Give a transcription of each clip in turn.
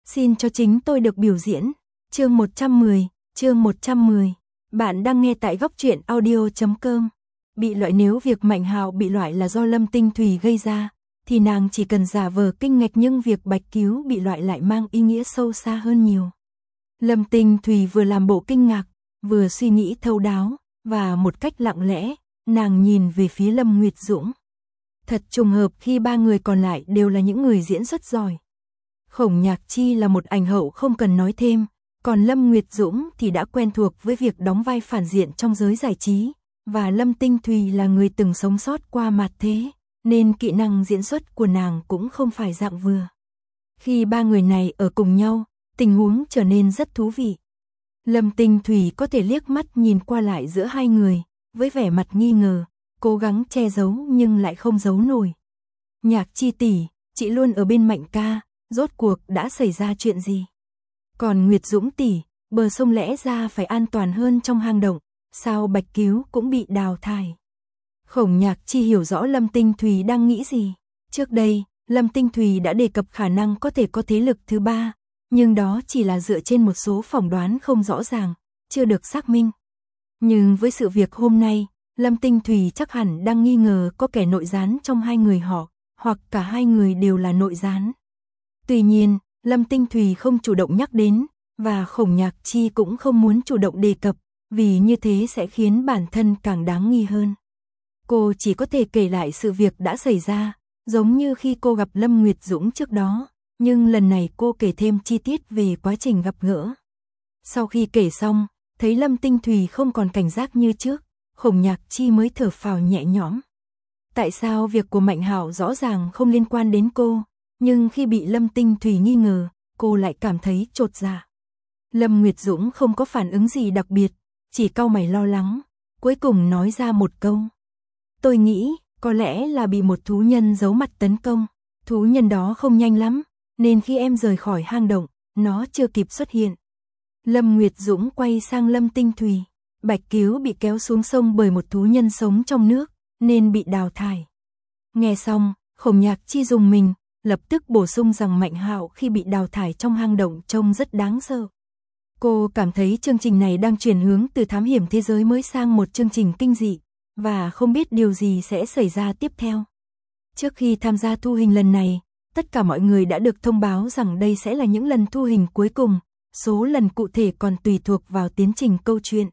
Xin cho chính tôi được biểu diễn. Chương 110. Bạn đang nghe tại góc truyện audio.com. Bị loại. Nếu việc Mạnh Hạo bị loại là do Lâm Tinh Thủy gây ra, thì nàng chỉ cần giả vờ kinh ngạc, nhưng việc Bạch Cứu bị loại lại mang ý nghĩa sâu xa hơn nhiều. Lâm Tinh Thủy vừa làm bộ kinh ngạc, vừa suy nghĩ thấu đáo, và một cách lặng lẽ, nàng nhìn về phía Lâm Nguyệt Dũng. Thật trùng hợp khi ba người còn lại đều là những người diễn xuất giỏi. Khổng Nhạc Chi là một ảnh hậu không cần nói thêm, còn Lâm Nguyệt Dũng thì đã quen thuộc với việc đóng vai phản diện trong giới giải trí, và Lâm Tinh Thủy là người từng sống sót qua mạt thế, nên kỹ năng diễn xuất của nàng cũng không phải dạng vừa. Khi ba người này ở cùng nhau, tình huống trở nên rất thú vị. Lâm Tinh Thủy có thể liếc mắt nhìn qua lại giữa hai người, với vẻ mặt nghi ngờ, cố gắng che giấu nhưng lại không giấu nổi. Nhạc Chi tỷ, chị luôn ở bên Mạnh ca, rốt cuộc đã xảy ra chuyện gì? Còn Nguyệt Dũng tỷ, bờ sông lẽ ra phải an toàn hơn trong hang động, sao Bạch Cứu cũng bị đào thải? Khổng Nhạc Chi hiểu rõ Lâm Tinh Thủy đang nghĩ gì. Trước đây, Lâm Tinh Thủy đã đề cập khả năng có thể có thế lực thứ ba, nhưng đó chỉ là dựa trên một số phỏng đoán không rõ ràng, chưa được xác minh. Nhưng với sự việc hôm nay, Lâm Tinh Thủy chắc hẳn đang nghi ngờ có kẻ nội gián trong hai người họ, hoặc cả hai người đều là nội gián. Tuy nhiên, Lâm Tinh Thủy không chủ động nhắc đến, và Khổng Nhạc Chi cũng không muốn chủ động đề cập, vì như thế sẽ khiến bản thân càng đáng nghi hơn. Cô chỉ có thể kể lại sự việc đã xảy ra, giống như khi cô gặp Lâm Nguyệt Dũng trước đó, nhưng lần này cô kể thêm chi tiết về quá trình gặp gỡ. Sau khi kể xong, thấy Lâm Tinh Thủy không còn cảnh giác như trước, Khổng Nhạc Chi mới thở phào nhẹ nhõm. Tại sao việc của Mạnh Hạo rõ ràng không liên quan đến cô, nhưng khi bị Lâm Tinh Thủy nghi ngờ, cô lại cảm thấy chột dạ. Lâm Nguyệt Dũng không có phản ứng gì đặc biệt, chỉ cau mày lo lắng, cuối cùng nói ra một câu. Tôi nghĩ, có lẽ là bị một thú nhân giấu mặt tấn công, thú nhân đó không nhanh lắm, nên khi em rời khỏi hang động, nó chưa kịp xuất hiện. Lâm Nguyệt Dũng quay sang Lâm Tinh Thủy, Bạch Cứu bị kéo xuống sông bởi một thú nhân sống trong nước, nên bị đào thải. Nghe xong, Khổng Nhạc Chi rùng mình, lập tức bổ sung rằng Mạnh Hạo khi bị đào thải trong hang động trông rất đáng sợ. Cô cảm thấy chương trình này đang chuyển hướng từ thám hiểm thế giới mới sang một chương trình kinh dị, và không biết điều gì sẽ xảy ra tiếp theo. Trước khi tham gia thu hình lần này, tất cả mọi người đã được thông báo rằng đây sẽ là những lần thu hình cuối cùng, số lần cụ thể còn tùy thuộc vào tiến trình câu chuyện.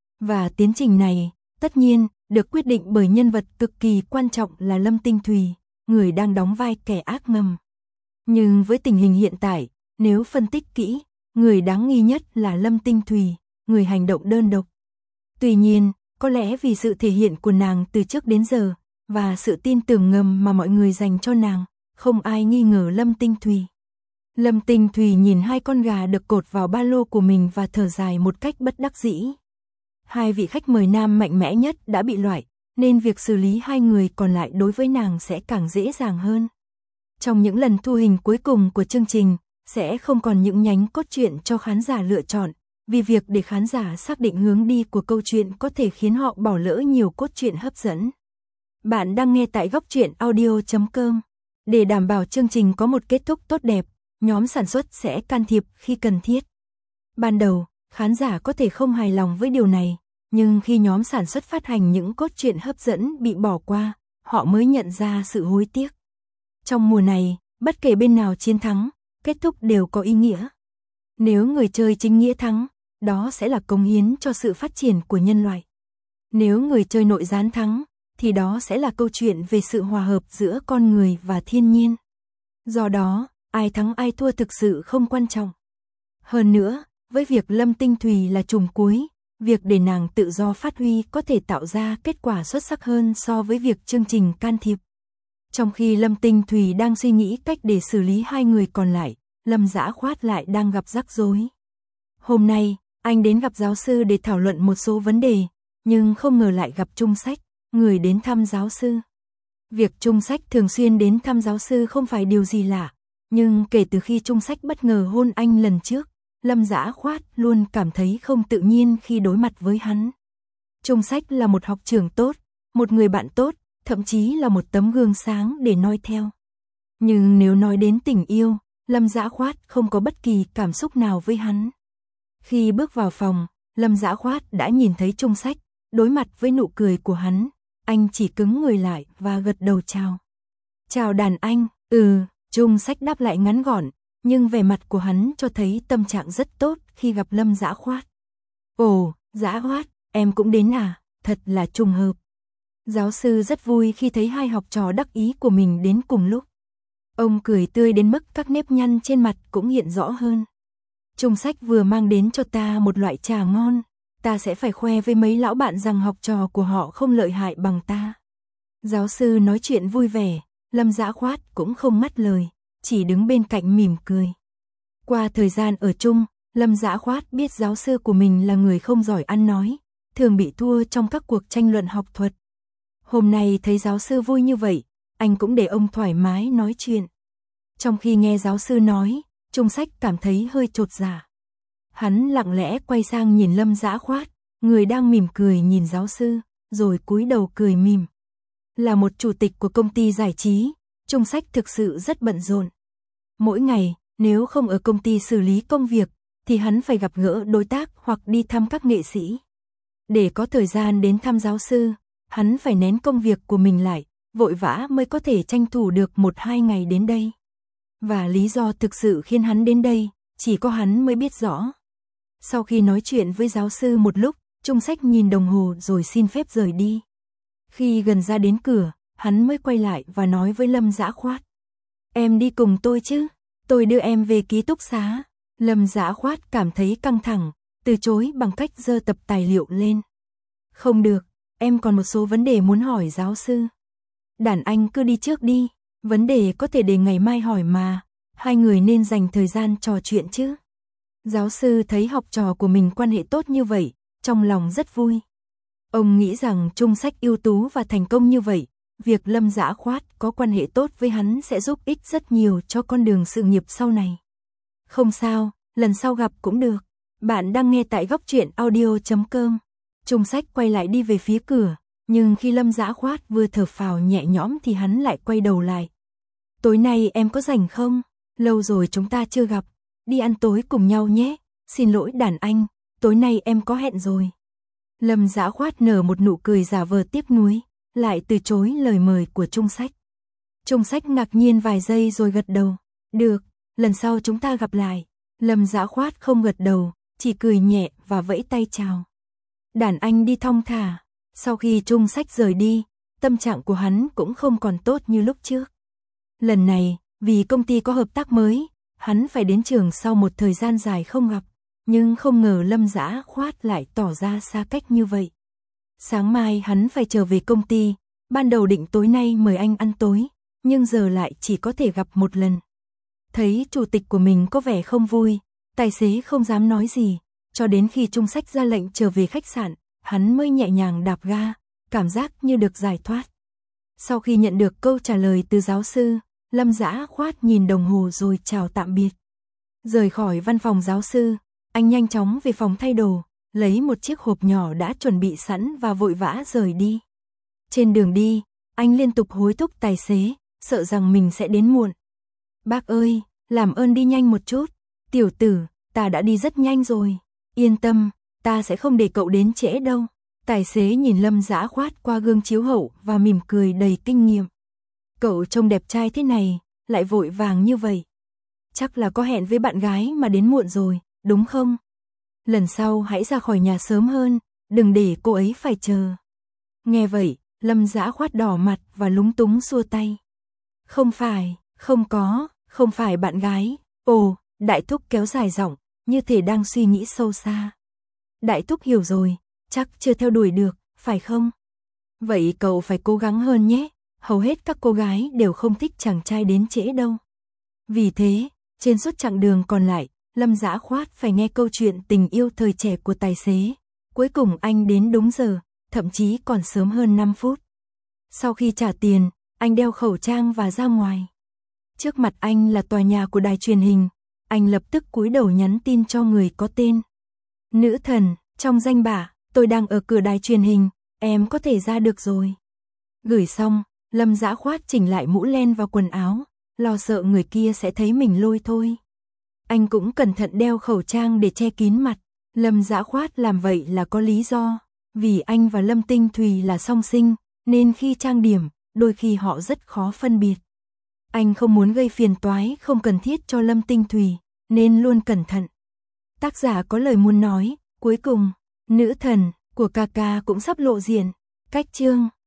Và tiến trình này, tất nhiên, được quyết định bởi nhân vật cực kỳ quan trọng là Lâm Tinh Thủy, người đang đóng vai kẻ ác ngầm. Nhưng với tình hình hiện tại, nếu phân tích kỹ, người đáng nghi nhất là Lâm Tinh Thủy, người hành động đơn độc. Tuy nhiên, có lẽ vì sự thể hiện của nàng từ trước đến giờ, và sự tin tưởng ngầm mà mọi người dành cho nàng, không ai nghi ngờ Lâm Tinh Thủy. Lâm Tinh Thủy nhìn hai con gà được cột vào ba lô của mình và thở dài một cách bất đắc dĩ. Hai vị khách mời nam mạnh mẽ nhất đã bị loại, nên việc xử lý hai người còn lại đối với nàng sẽ càng dễ dàng hơn. Trong những lần thu hình cuối cùng của chương trình, sẽ không còn những nhánh cốt truyện cho khán giả lựa chọn, vì việc để khán giả xác định hướng đi của câu chuyện có thể khiến họ bỏ lỡ nhiều cốt truyện hấp dẫn. Bạn đang nghe tại góc truyện audio.com. Để đảm bảo chương trình có một kết thúc tốt đẹp, nhóm sản xuất sẽ can thiệp khi cần thiết. Ban đầu, khán giả có thể không hài lòng với điều này, nhưng khi nhóm sản xuất phát hành những cốt truyện hấp dẫn bị bỏ qua, họ mới nhận ra sự hối tiếc. Trong mùa này, bất kể bên nào chiến thắng, kết thúc đều có ý nghĩa. Nếu người chơi chính nghĩa thắng, đó sẽ là cống hiến cho sự phát triển của nhân loại. Nếu người chơi nội gián thắng, thì đó sẽ là câu chuyện về sự hòa hợp giữa con người và thiên nhiên. Do đó, ai thắng ai thua thực sự không quan trọng. Hơn nữa, với việc Lâm Tinh Thủy là trùm cuối, việc để nàng tự do phát huy có thể tạo ra kết quả xuất sắc hơn so với việc chương trình can thiệp. Trong khi Lâm Tinh Thủy đang suy nghĩ cách để xử lý hai người còn lại, Lâm Dã Khoát lại đang gặp rắc rối. Hôm nay, anh đến gặp giáo sư để thảo luận một số vấn đề, nhưng không ngờ lại gặp Trung Sách, người đến thăm giáo sư. Việc Trung Sách thường xuyên đến thăm giáo sư không phải điều gì lạ, nhưng kể từ khi Trung Sách bất ngờ hôn anh lần trước, Lâm Dã Khoát luôn cảm thấy không tự nhiên khi đối mặt với hắn. Trung Sách là một học trưởng tốt, một người bạn tốt, thậm chí là một tấm gương sáng để noi theo. Nhưng nếu nói đến tình yêu, Lâm Dã Khoát không có bất kỳ cảm xúc nào với hắn. Khi bước vào phòng, Lâm Dã Khoát đã nhìn thấy Trung Sách, đối mặt với nụ cười của hắn, anh chỉ cứng người lại và gật đầu chào. Chào đàn anh, Trung Sách đáp lại ngắn gọn, nhưng vẻ mặt của hắn cho thấy tâm trạng rất tốt khi gặp Lâm Dã Khoát. Ồ, Dã Khoát, em cũng đến à, thật là trùng hợp. Giáo sư rất vui khi thấy hai học trò đắc ý của mình đến cùng lúc. Ông cười tươi đến mức các nếp nhăn trên mặt cũng hiện rõ hơn. Trung Sách vừa mang đến cho ta một loại trà ngon, ta sẽ phải khoe với mấy lão bạn rằng học trò của họ không lợi hại bằng ta. Giáo sư nói chuyện vui vẻ, Lâm Dã Khoát cũng không ngắt lời, chỉ đứng bên cạnh mỉm cười. Qua thời gian ở chung, Lâm Dã Khoát biết giáo sư của mình là người không giỏi ăn nói, thường bị thua trong các cuộc tranh luận học thuật. Hôm nay thấy giáo sư vui như vậy, anh cũng để ông thoải mái nói chuyện. Trong khi nghe giáo sư nói, Trung Sách cảm thấy hơi chột dạ. Hắn lặng lẽ quay sang nhìn Lâm Dã Khoát, người đang mỉm cười nhìn giáo sư, rồi cúi đầu cười mỉm. Là một chủ tịch của công ty giải trí, Trung Sách thực sự rất bận rộn. Mỗi ngày, nếu không ở công ty xử lý công việc, thì hắn phải gặp gỡ đối tác hoặc đi thăm các nghệ sĩ. Để có thời gian đến thăm giáo sư, hắn phải nén công việc của mình lại, vội vã mới có thể tranh thủ được 1-2 ngày đến đây. Và lý do thực sự khiến hắn đến đây, chỉ có hắn mới biết rõ. Sau khi nói chuyện với giáo sư một lúc, Trung Sách nhìn đồng hồ rồi xin phép rời đi. Khi gần ra đến cửa, hắn mới quay lại và nói với Lâm Dã Khoát. Em đi cùng tôi chứ, tôi đưa em về ký túc xá. Lâm Dã Khoát cảm thấy căng thẳng, từ chối bằng cách giơ tập tài liệu lên. Không được, em còn một số vấn đề muốn hỏi giáo sư. Đàn anh cứ đi trước đi, vấn đề có thể để ngày mai hỏi mà, hai người nên dành thời gian trò chuyện chứ. Giáo sư thấy học trò của mình quan hệ tốt như vậy, trong lòng rất vui. Ông nghĩ rằng Trung Sách ưu tú và thành công như vậy, việc Lâm Dã Khoát có quan hệ tốt với hắn sẽ giúp ích rất nhiều cho con đường sự nghiệp sau này. Không sao, lần sau gặp cũng được. Bạn đang nghe tại góc truyện audio.com. Trung Sách quay lại đi về phía cửa, nhưng khi Lâm Dã Khoát vừa thở phào nhẹ nhõm thì hắn lại quay đầu lại. Tối nay em có rảnh không? Lâu rồi chúng ta chưa gặp, đi ăn tối cùng nhau nhé. Xin lỗi đàn anh, tối nay em có hẹn rồi. Lâm Dã Khoát nở một nụ cười giả vờ tiếc nuối, lại từ chối lời mời của Trung Sách. Trung Sách ngạc nhiên vài giây rồi gật đầu. Được, lần sau chúng ta gặp lại. Lâm Dã Khoát không gật đầu, chỉ cười nhẹ và vẫy tay chào. Đàn anh đi thong thả. Sau khi Trung Sách rời đi, tâm trạng của hắn cũng không còn tốt như lúc trước. Lần này, vì công ty có hợp tác mới, hắn phải đến trường sau một thời gian dài không gặp, nhưng không ngờ Lâm Dã Khoát lại tỏ ra xa cách như vậy. Sáng mai hắn phải trở về công ty, ban đầu định tối nay mời anh ăn tối, nhưng giờ lại chỉ có thể gặp một lần. Thấy chủ tịch của mình có vẻ không vui, tài xế không dám nói gì, cho đến khi Trung Sách ra lệnh trở về khách sạn, hắn mới nhẹ nhàng đạp ga, cảm giác như được giải thoát. Sau khi nhận được câu trả lời từ giáo sư, Lâm Dã Khoát nhìn đồng hồ rồi chào tạm biệt. Rời khỏi văn phòng giáo sư, anh nhanh chóng về phòng thay đồ, lấy một chiếc hộp nhỏ đã chuẩn bị sẵn và vội vã rời đi. Trên đường đi, anh liên tục hối thúc tài xế, sợ rằng mình sẽ đến muộn. Bác ơi, làm ơn đi nhanh một chút. Tiểu tử, ta đã đi rất nhanh rồi. Yên tâm, ta sẽ không để cậu đến trễ đâu. Tài xế nhìn Lâm Dã Khoát qua gương chiếu hậu và mỉm cười đầy kinh nghiệm. Cậu trông đẹp trai thế này, lại vội vàng như vậy. Chắc là có hẹn với bạn gái mà đến muộn rồi, đúng không? Lần sau hãy ra khỏi nhà sớm hơn, đừng để cô ấy phải chờ. Nghe vậy, Lâm Dã Khoát đỏ mặt và lúng túng xua tay. Không phải, không phải bạn gái. Ồ, đại thúc kéo dài giọng, như thể đang suy nghĩ sâu xa. Đại thúc hiểu rồi, chắc chưa theo đuổi được, phải không? Vậy cậu phải cố gắng hơn nhé, hầu hết các cô gái đều không thích chàng trai đến trễ đâu. Vì thế, trên suốt chặng đường còn lại, Lâm Dã Khoát phải nghe câu chuyện tình yêu thời trẻ của tài xế. Cuối cùng anh đến đúng giờ, thậm chí còn sớm hơn 5 phút. Sau khi trả tiền, anh đeo khẩu trang và ra ngoài. Trước mặt anh là tòa nhà của đài truyền hình, anh lập tức cúi đầu nhắn tin cho người có tên. Nữ thần, trong danh bạ, tôi đang ở cửa đài truyền hình, em có thể ra được rồi. Gửi xong, Lâm Dã Khoát chỉnh lại mũ len vào quần áo, lo sợ người kia sẽ thấy mình lôi thôi. Anh cũng cẩn thận đeo khẩu trang để che kín mặt. Lâm Dã Khoát làm vậy là có lý do, vì anh và Lâm Tinh Thùy là song sinh, nên khi trang điểm, đôi khi họ rất khó phân biệt. Anh không muốn gây phiền toái không cần thiết cho Lâm Tinh Thùy, nên luôn cẩn thận. Tác giả có lời muốn nói, cuối cùng, nữ thần của Kaka cũng sắp lộ diện. Cách chương